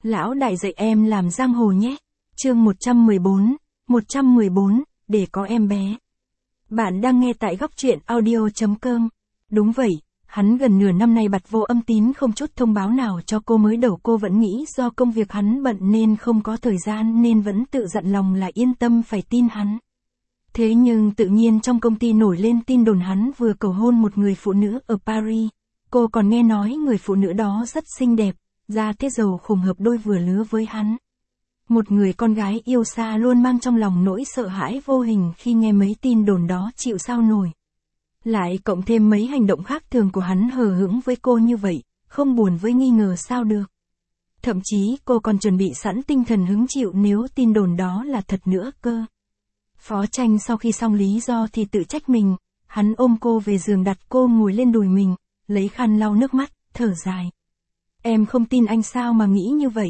Lão đại dạy em làm giang hồ nhé. Chương 114, để có em bé. Bạn đang nghe tại góc truyện audio.com. Đúng vậy, hắn gần nửa năm nay bặt vô âm tín không chút thông báo nào cho cô. Mới đầu cô vẫn nghĩ do công việc hắn bận nên không có thời gian, nên vẫn tự dặn lòng là yên tâm phải tin hắn. Thế nhưng tự nhiên trong công ty nổi lên tin đồn hắn vừa cầu hôn một người phụ nữ ở Paris. Cô còn nghe nói người phụ nữ đó rất xinh đẹp, da thế giàu khủng hợp đôi vừa lứa với hắn. Một người con gái yêu xa luôn mang trong lòng nỗi sợ hãi vô hình khi nghe mấy tin đồn đó chịu sao nổi. Lại cộng thêm mấy hành động khác thường của hắn hờ hững với cô như vậy, không buồn với nghi ngờ sao được. Thậm chí cô còn chuẩn bị sẵn tinh thần hứng chịu nếu tin đồn đó là thật nữa cơ. Phó Tranh sau khi xong lý do thì tự trách mình, hắn ôm cô về giường đặt cô ngồi lên đùi mình, lấy khăn lau nước mắt, thở dài. Em không tin anh sao mà nghĩ như vậy.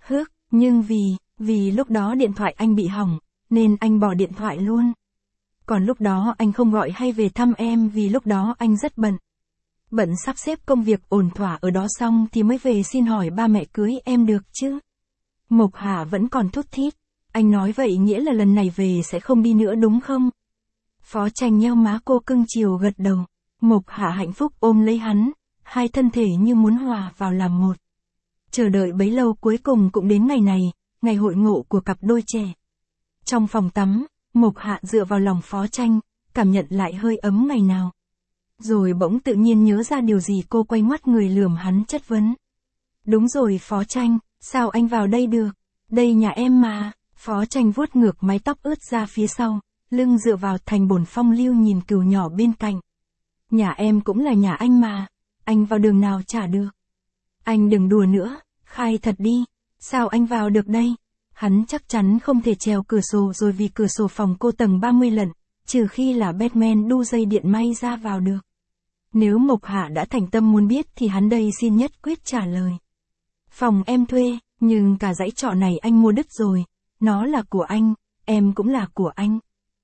Nhưng vì lúc đó điện thoại anh bị hỏng, nên anh bỏ điện thoại luôn. Còn lúc đó anh không gọi hay về thăm em vì lúc đó anh rất bận. Bận sắp xếp công việc ổn thỏa ở đó xong thì mới về xin hỏi ba mẹ cưới em được chứ. Mộc Hà vẫn còn thút thít. Anh nói vậy nghĩa là lần này về sẽ không đi nữa đúng không? Phó Tranh nheo má cô cưng chiều gật đầu. Mộc Hà hạnh phúc ôm lấy hắn, hai thân thể như muốn hòa vào làm một. Chờ đợi bấy lâu cuối cùng cũng đến ngày này, ngày hội ngộ của cặp đôi trẻ. Trong phòng tắm, Mộc Hạ dựa vào lòng Phó Tranh, cảm nhận lại hơi ấm ngày nào. Rồi bỗng tự nhiên nhớ ra điều gì, cô quay ngoắt người lườm hắn chất vấn. Đúng rồi Phó Tranh, sao anh vào đây được? Đây nhà em mà. Phó Tranh vuốt ngược mái tóc ướt ra phía sau, lưng dựa vào thành bồn phong lưu nhìn cừu nhỏ bên cạnh. Nhà em cũng là nhà anh mà, anh vào đường nào chả được. Anh đừng đùa nữa, khai thật đi, sao anh vào được đây? Hắn chắc chắn không thể trèo cửa sổ rồi vì cửa sổ phòng cô tầng 30 lần, trừ khi là Batman đu dây điện may ra vào được. Nếu Mộc Hạ đã thành tâm muốn biết thì hắn đây xin nhất quyết trả lời. Phòng em thuê, nhưng cả dãy trọ này anh mua đứt rồi, nó là của anh, em cũng là của anh.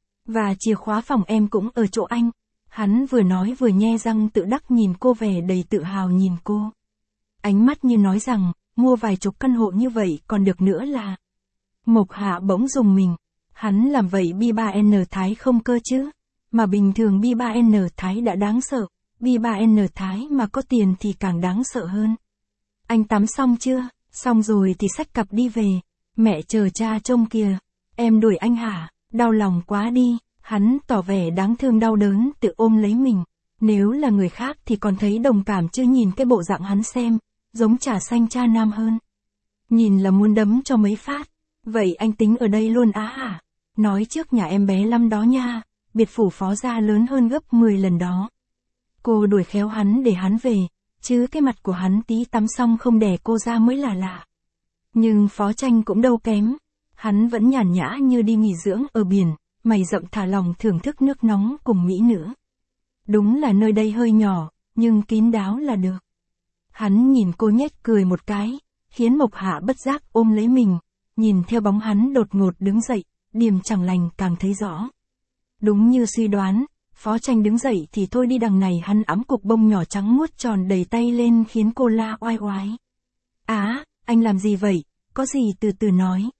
Và chìa khóa phòng em cũng ở chỗ anh. Hắn vừa nói vừa nhe răng tự đắc nhìn cô, vẻ đầy tự hào nhìn cô. Ánh mắt như nói rằng, mua vài chục căn hộ như vậy còn được nữa là. Mộc Hạ bỗng rùng mình. Hắn làm vậy B3N Thái không cơ chứ? Mà bình thường B3N Thái đã đáng sợ, B3N Thái mà có tiền thì càng đáng sợ hơn. Anh tắm xong chưa? Xong rồi thì xách cặp đi về. Mẹ chờ cha trông kìa. Em đuổi anh hả? Đau lòng quá đi. Hắn tỏ vẻ đáng thương đau đớn tự ôm lấy mình. Nếu là người khác thì còn thấy đồng cảm chứ nhìn cái bộ dạng hắn xem, giống trà xanh cha nam hơn. Nhìn là muốn đấm cho mấy phát. Vậy anh tính ở đây luôn á hả? Nói trước nhà em bé lắm đó nha, biệt phủ Phó gia lớn hơn gấp 10 lần đó. Cô đuổi khéo hắn để hắn về, chứ cái mặt của hắn tí tắm xong không đẻ cô ra mới là lạ. Nhưng Phó Tranh cũng đâu kém. Hắn vẫn nhàn nhã như đi nghỉ dưỡng ở biển, mày rậm thả lòng thưởng thức nước nóng cùng mỹ nữ. Đúng là nơi đây hơi nhỏ, nhưng kín đáo là được. Hắn nhìn cô nhếch cười một cái, khiến Mộc Hạ bất giác ôm lấy mình, nhìn theo bóng hắn đột ngột đứng dậy, điềm chẳng lành càng thấy rõ. Đúng như suy đoán, Phó Tranh đứng dậy thì thôi đi, đằng này hắn ẵm cục bông nhỏ trắng muốt tròn đầy tay lên khiến cô la oai oái. Anh làm gì vậy? Có gì từ từ nói.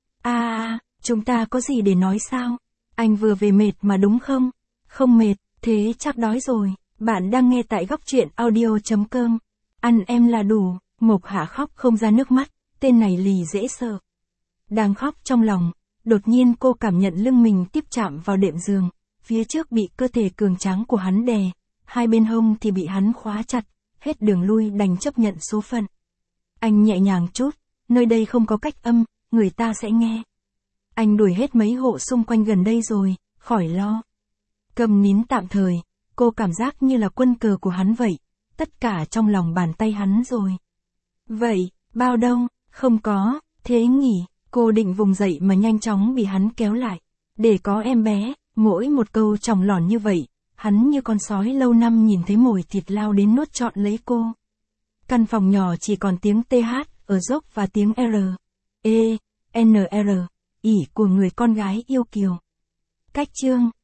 Chúng ta có gì để nói sao? Anh vừa về mệt mà đúng không? Không mệt, thế chắc đói rồi. Bạn đang nghe tại góc truyện audio.com. Ăn em là đủ. Mộc Hạ khóc không ra nước mắt, tên này lì dễ sợ. Đang khóc trong lòng, đột nhiên cô cảm nhận lưng mình tiếp chạm vào đệm giường, phía trước bị cơ thể cường tráng của hắn đè, hai bên hông thì bị hắn khóa chặt, hết đường lui đành chấp nhận số phận. Anh nhẹ nhàng chút, nơi đây không có cách âm, người ta sẽ nghe. Anh đuổi hết mấy hộ xung quanh gần đây rồi, khỏi lo. Cầm nín tạm thời, cô cảm giác như là quân cờ của hắn vậy, tất cả trong lòng bàn tay hắn rồi. Vậy, bao đâu, không có, thế nghỉ, cô định vùng dậy mà nhanh chóng bị hắn kéo lại. Để có em bé, mỗi một câu tròng lỏn như vậy, hắn như con sói lâu năm nhìn thấy mồi thịt lao đến nuốt trọn lấy cô. Căn phòng nhỏ chỉ còn tiếng TH ở dốc và tiếng R, E, NR, ỉ của người con gái yêu kiều. Cách chương